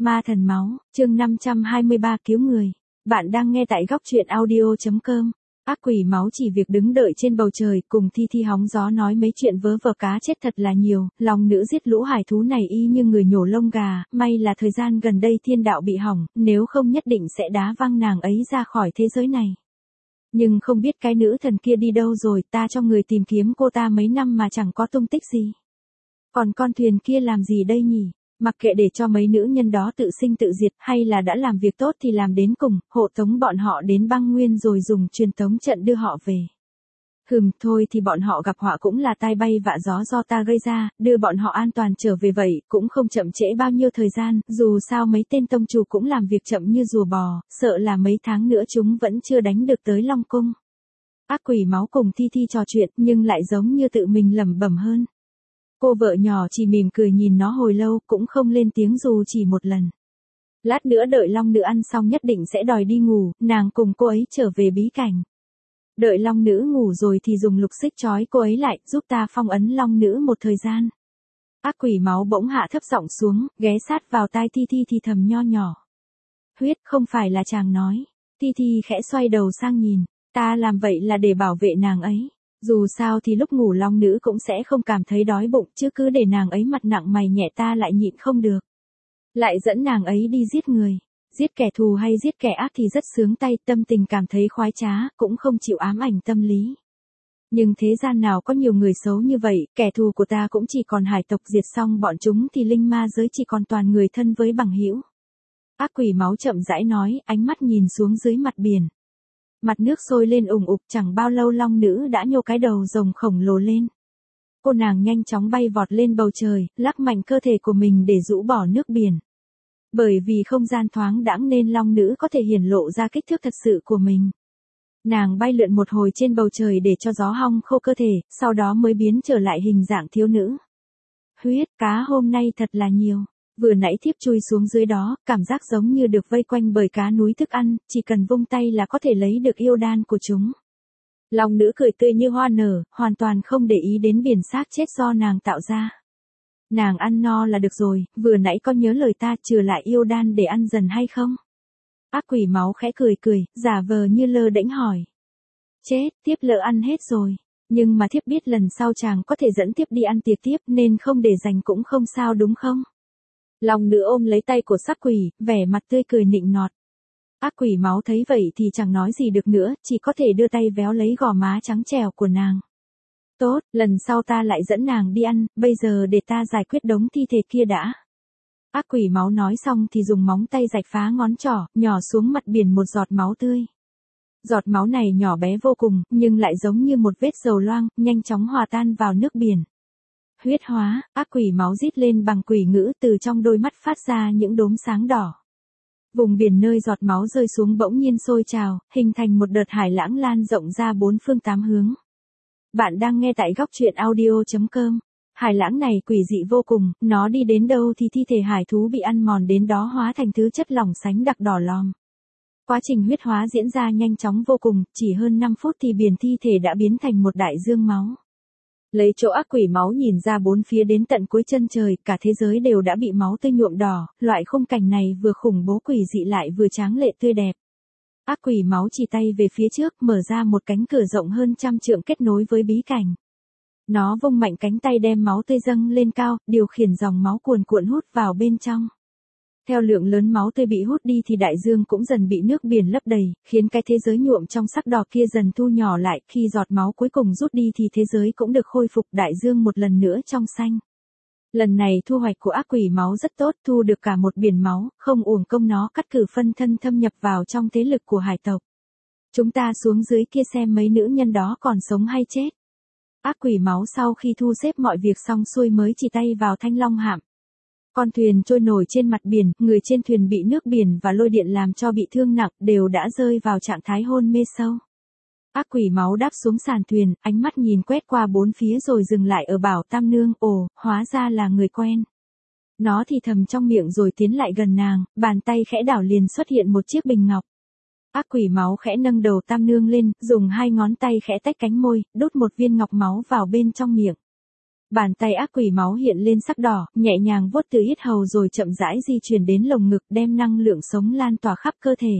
Ma thần máu, chương 523 cứu người. Bạn đang nghe tại góc truyện audio.com. Ác quỷ máu chỉ việc đứng đợi trên bầu trời cùng Thi Thi hóng gió nói mấy chuyện vớ vẩn cá chết thật là nhiều, lòng nữ giết lũ hải thú này y như người nhổ lông gà, may là thời gian gần đây thiên đạo bị hỏng, nếu không nhất định sẽ đá văng nàng ấy ra khỏi thế giới này. Nhưng không biết cái nữ thần kia đi đâu rồi, ta cho người tìm kiếm cô ta mấy năm mà chẳng có tung tích gì. Còn con thuyền kia làm gì đây nhỉ? Mặc kệ để cho mấy nữ nhân đó tự sinh tự diệt hay là đã làm việc tốt thì làm đến cùng, hộ tống bọn họ đến băng nguyên rồi dùng truyền tống trận đưa họ về. Thôi thì bọn họ gặp họa cũng là tai bay vạ gió do ta gây ra, đưa bọn họ an toàn trở về vậy, cũng không chậm trễ bao nhiêu thời gian, dù sao mấy tên tông chủ cũng làm việc chậm như rùa bò, sợ là mấy tháng nữa chúng vẫn chưa đánh được tới Long Cung. Ác quỷ máu cùng Thi Thi trò chuyện nhưng lại giống như tự mình lẩm bẩm hơn. Cô vợ nhỏ chỉ mỉm cười nhìn nó hồi lâu cũng không lên tiếng dù chỉ một lần. Lát nữa đợi Long nữ ăn xong nhất định sẽ đòi đi ngủ, nàng cùng cô ấy trở về bí cảnh. Đợi Long nữ ngủ rồi thì dùng lục xích trói cô ấy lại, giúp ta phong ấn Long nữ một thời gian. Ác quỷ máu bỗng hạ thấp giọng xuống, ghé sát vào tai Thi Thi thì thầm nho nhỏ. Huyết, không phải là chàng nói. Thi Thi khẽ xoay đầu sang nhìn, ta làm vậy là để bảo vệ nàng ấy. Dù sao thì lúc ngủ Long nữ cũng sẽ không cảm thấy đói bụng, chứ cứ để nàng ấy mặt nặng mày nhẹ ta lại nhịn không được. Lại dẫn nàng ấy đi giết người. Giết kẻ thù hay giết kẻ ác thì rất sướng tay, tâm tình cảm thấy khoái trá, cũng không chịu ám ảnh tâm lý. Nhưng thế gian nào có nhiều người xấu như vậy, kẻ thù của ta cũng chỉ còn hải tộc, diệt xong bọn chúng thì linh ma giới chỉ còn toàn người thân với bằng hữu. Ác quỷ máu chậm rãi nói, ánh mắt nhìn xuống dưới mặt biển. Mặt nước sôi lên ủng ục, chẳng bao lâu Long nữ đã nhô cái đầu rồng khổng lồ lên. Cô nàng nhanh chóng bay vọt lên bầu trời, lắc mạnh cơ thể của mình để rũ bỏ nước biển. Bởi vì không gian thoáng đãng nên Long nữ có thể hiển lộ ra kích thước thật sự của mình. Nàng bay lượn một hồi trên bầu trời để cho gió hong khô cơ thể, sau đó mới biến trở lại hình dạng thiếu nữ. Huyết, cá hôm nay thật là nhiều. Vừa nãy thiếp chui xuống dưới đó, cảm giác giống như được vây quanh bởi cá núi thức ăn, chỉ cần vung tay là có thể lấy được yêu đan của chúng. Long nữ cười tươi như hoa nở, hoàn toàn không để ý đến biển xác chết do nàng tạo ra. Nàng ăn no là được rồi, vừa nãy có nhớ lời ta trừ lại yêu đan để ăn dần hay không? Ác quỷ máu khẽ cười, giả vờ như lơ đễnh hỏi. Chết, tiếp lỡ ăn hết rồi. Nhưng mà thiếp biết lần sau chàng có thể dẫn tiếp đi ăn tiệc tiếp nên không để dành cũng không sao đúng không? Long nữ ôm lấy tay của sắc quỷ, vẻ mặt tươi cười nịnh nọt. Ác quỷ máu thấy vậy thì chẳng nói gì được nữa, chỉ có thể đưa tay véo lấy gò má trắng trẻo của nàng. Tốt, lần sau ta lại dẫn nàng đi ăn, bây giờ để ta giải quyết đống thi thể kia đã. Ác quỷ máu nói xong thì dùng móng tay rạch phá ngón trỏ, nhỏ xuống mặt biển một giọt máu tươi. Giọt máu này nhỏ bé vô cùng, nhưng lại giống như một vết dầu loang, nhanh chóng hòa tan vào nước biển. Huyết hóa, ác quỷ máu rít lên bằng quỷ ngữ, từ trong đôi mắt phát ra những đốm sáng đỏ. Vùng biển nơi giọt máu rơi xuống bỗng nhiên sôi trào, hình thành một đợt hải lãng lan rộng ra bốn phương tám hướng. Bạn đang nghe tại góc truyện audio.com. Hải lãng này quỷ dị vô cùng, nó đi đến đâu thì thi thể hải thú bị ăn mòn đến đó hóa thành thứ chất lỏng sánh đặc đỏ lòm. Quá trình huyết hóa diễn ra nhanh chóng vô cùng, chỉ hơn 5 phút thì biển thi thể đã biến thành một đại dương máu. Lấy chỗ ác quỷ máu nhìn ra bốn phía đến tận cuối chân trời, cả thế giới đều đã bị máu tươi nhuộm đỏ, loại khung cảnh này vừa khủng bố quỷ dị lại vừa tráng lệ tươi đẹp. Ác quỷ máu chỉ tay về phía trước, mở ra một cánh cửa rộng hơn 100 trượng kết nối với bí cảnh. Nó vung mạnh cánh tay đem máu tươi dâng lên cao, điều khiển dòng máu cuồn cuộn hút vào bên trong. Theo lượng lớn máu tươi bị hút đi thì đại dương cũng dần bị nước biển lấp đầy, khiến cái thế giới nhuộm trong sắc đỏ kia dần thu nhỏ lại, khi giọt máu cuối cùng rút đi thì thế giới cũng được khôi phục, đại dương một lần nữa trong xanh. Lần này thu hoạch của ác quỷ máu rất tốt, thu được cả một biển máu, không uổng công nó cắt cử phân thân thâm nhập vào trong thế lực của hải tộc. Chúng ta xuống dưới kia xem mấy nữ nhân đó còn sống hay chết. Ác quỷ máu sau khi thu xếp mọi việc xong xuôi mới chỉ tay vào thanh long hạm. Con thuyền trôi nổi trên mặt biển, người trên thuyền bị nước biển và lôi điện làm cho bị thương nặng, đều đã rơi vào trạng thái hôn mê sâu. Ác quỷ máu đáp xuống sàn thuyền, ánh mắt nhìn quét qua bốn phía rồi dừng lại ở Bảo Tam Nương, ồ, hóa ra là người quen. Nó thì thầm trong miệng rồi tiến lại gần nàng, bàn tay khẽ đảo liền xuất hiện một chiếc bình ngọc. Ác quỷ máu khẽ nâng đầu Tam Nương lên, dùng hai ngón tay khẽ tách cánh môi, đút một viên ngọc máu vào bên trong miệng. Bàn tay ác quỷ máu hiện lên sắc đỏ, nhẹ nhàng vuốt từ yết hầu rồi chậm rãi di chuyển đến lồng ngực, đem năng lượng sống lan tỏa khắp cơ thể.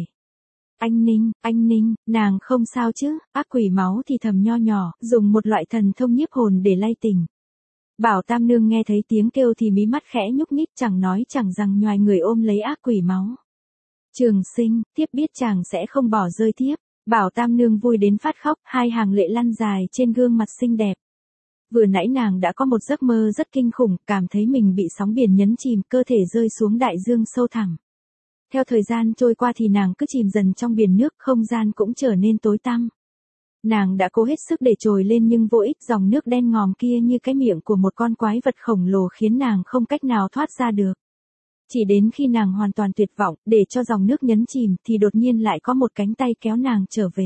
Anh Ninh, nàng không sao chứ? Ác quỷ máu thì thầm nho nhỏ, dùng một loại thần thông nhiếp hồn để lay tỉnh. Bảo Tam Nương nghe thấy tiếng kêu thì mí mắt khẽ nhúc nhích, chẳng nói chẳng rằng nhoài người ôm lấy ác quỷ máu. Trường Sinh, thiếp biết chàng sẽ không bỏ rơi thiếp. Bảo Tam Nương vui đến phát khóc, hai hàng lệ lăn dài trên gương mặt xinh đẹp. Vừa nãy nàng đã có một giấc mơ rất kinh khủng, cảm thấy mình bị sóng biển nhấn chìm, cơ thể rơi xuống đại dương sâu thẳm. Theo thời gian trôi qua thì nàng cứ chìm dần trong biển nước, không gian cũng trở nên tối tăm. Nàng đã cố hết sức để trồi lên nhưng vô ích, dòng nước đen ngòm kia như cái miệng của một con quái vật khổng lồ khiến nàng không cách nào thoát ra được. Chỉ đến khi nàng hoàn toàn tuyệt vọng, để cho dòng nước nhấn chìm, thì đột nhiên lại có một cánh tay kéo nàng trở về.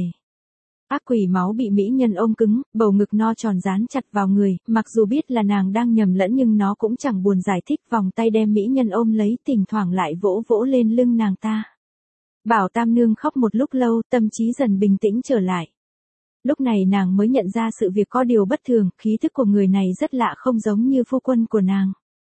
Ác quỷ máu bị mỹ nhân ôm cứng, bầu ngực no tròn dán chặt vào người, mặc dù biết là nàng đang nhầm lẫn nhưng nó cũng chẳng buồn giải thích, vòng tay đem mỹ nhân ôm lấy, thỉnh thoảng lại vỗ vỗ lên lưng nàng ta. Bảo Tam Nương khóc một lúc lâu, tâm trí dần bình tĩnh trở lại. Lúc này nàng mới nhận ra sự việc có điều bất thường, khí thức của người này rất lạ, không giống như phu quân của nàng.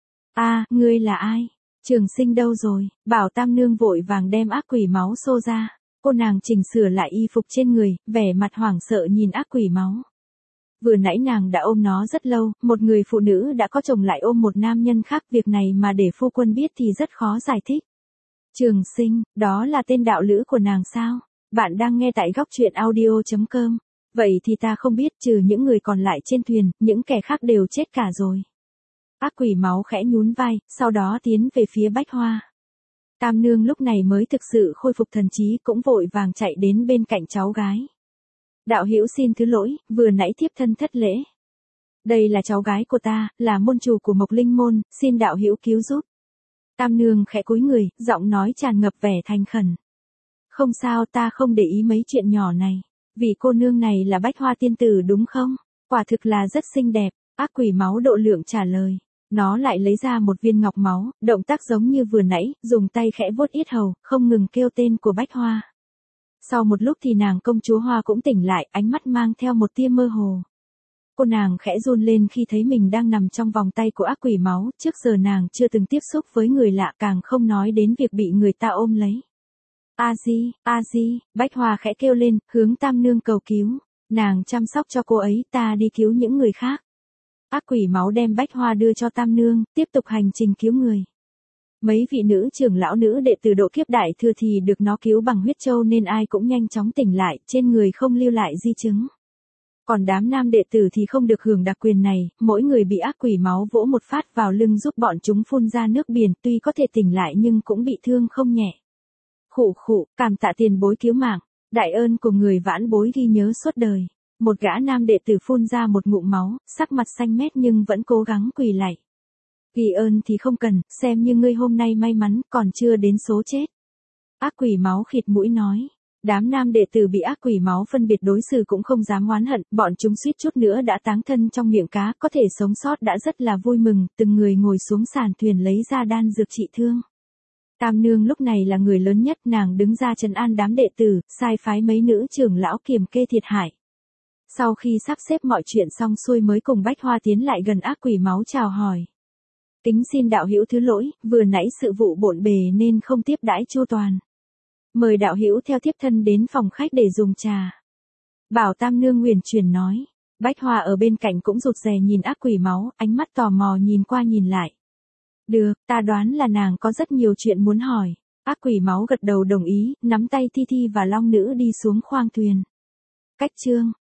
Ngươi là ai? Trường Sinh đâu rồi? Bảo Tam Nương vội vàng đem ác quỷ máu xô ra. Cô nàng chỉnh sửa lại y phục trên người, vẻ mặt hoảng sợ nhìn ác quỷ máu. Vừa nãy nàng đã ôm nó rất lâu, một người phụ nữ đã có chồng lại ôm một nam nhân khác, việc này mà để phu quân biết thì rất khó giải thích. Trường Sinh, đó là tên đạo lữ của nàng sao? Bạn đang nghe tại góc truyện audio.com. Vậy thì ta không biết, trừ những người còn lại trên thuyền, những kẻ khác đều chết cả rồi. Ác quỷ máu khẽ nhún vai, sau đó tiến về phía Bách Hoa. Tam Nương lúc này mới thực sự khôi phục thần trí, cũng vội vàng chạy đến bên cạnh cháu gái. Đạo hữu xin thứ lỗi, vừa nãy thiếp thân thất lễ. Đây là cháu gái của ta, là môn chủ của Mộc Linh môn, xin đạo hữu cứu giúp. Tam Nương khẽ cúi người, giọng nói tràn ngập vẻ thành khẩn. Không sao, ta không để ý mấy chuyện nhỏ này. Vì cô nương này là Bách Hoa tiên tử đúng không? Quả thực là rất xinh đẹp. Ác quỷ máu độ lượng trả lời. Nó lại lấy ra một viên ngọc máu, động tác giống như vừa nãy, dùng tay khẽ vuốt yết hầu, không ngừng kêu tên của Bách Hoa. Sau một lúc thì nàng công chúa Hoa cũng tỉnh lại, ánh mắt mang theo một tia mơ hồ. Cô nàng khẽ run lên khi thấy mình đang nằm trong vòng tay của ác quỷ máu, trước giờ nàng chưa từng tiếp xúc với người lạ, càng không nói đến việc bị người ta ôm lấy. A Di, Bách Hoa khẽ kêu lên, hướng Tam Nương cầu cứu. Nàng chăm sóc cho cô ấy, ta đi cứu những người khác. Ác quỷ máu đem Bách Hoa đưa cho Tam Nương, tiếp tục hành trình cứu người. Mấy vị nữ trưởng lão nữ đệ tử độ kiếp đại thừa thì được nó cứu bằng huyết châu nên ai cũng nhanh chóng tỉnh lại, trên người không lưu lại di chứng. Còn đám nam đệ tử thì không được hưởng đặc quyền này, mỗi người bị ác quỷ máu vỗ một phát vào lưng giúp bọn chúng phun ra nước biển, tuy có thể tỉnh lại nhưng cũng bị thương không nhẹ. Khụ, cảm tạ tiền bối cứu mạng, đại ơn của người vãn bối ghi nhớ suốt đời. Một gã nam đệ tử phun ra một ngụm máu, sắc mặt xanh mét nhưng vẫn cố gắng quỳ lạy. Ghi ơn thì không cần, xem như ngươi hôm nay may mắn, còn chưa đến số chết. Ác quỷ máu khịt mũi nói. Đám nam đệ tử bị ác quỷ máu phân biệt đối xử cũng không dám oán hận, bọn chúng suýt chút nữa đã táng thân trong miệng cá, có thể sống sót đã rất là vui mừng, từng người ngồi xuống sàn thuyền lấy ra đan dược trị thương. Tam Nương lúc này là người lớn nhất, nàng đứng ra trấn an đám đệ tử, sai phái mấy nữ trưởng lão kiềm kê thiệt hại. Sau khi sắp xếp mọi chuyện xong xuôi mới cùng Bách Hoa tiến lại gần ác quỷ máu chào hỏi. Kính xin đạo hữu thứ lỗi, vừa nãy sự vụ bộn bề nên không tiếp đãi chu toàn. Mời đạo hữu theo thiếp thân đến phòng khách để dùng trà. Bảo Tam Nương huyền chuyển nói. Bách Hoa ở bên cạnh cũng rụt rè nhìn ác quỷ máu, ánh mắt tò mò nhìn qua nhìn lại. Được, ta đoán là nàng có rất nhiều chuyện muốn hỏi. Ác quỷ máu gật đầu đồng ý, nắm tay Thi Thi và Long Nữ đi xuống khoang thuyền. Cách chương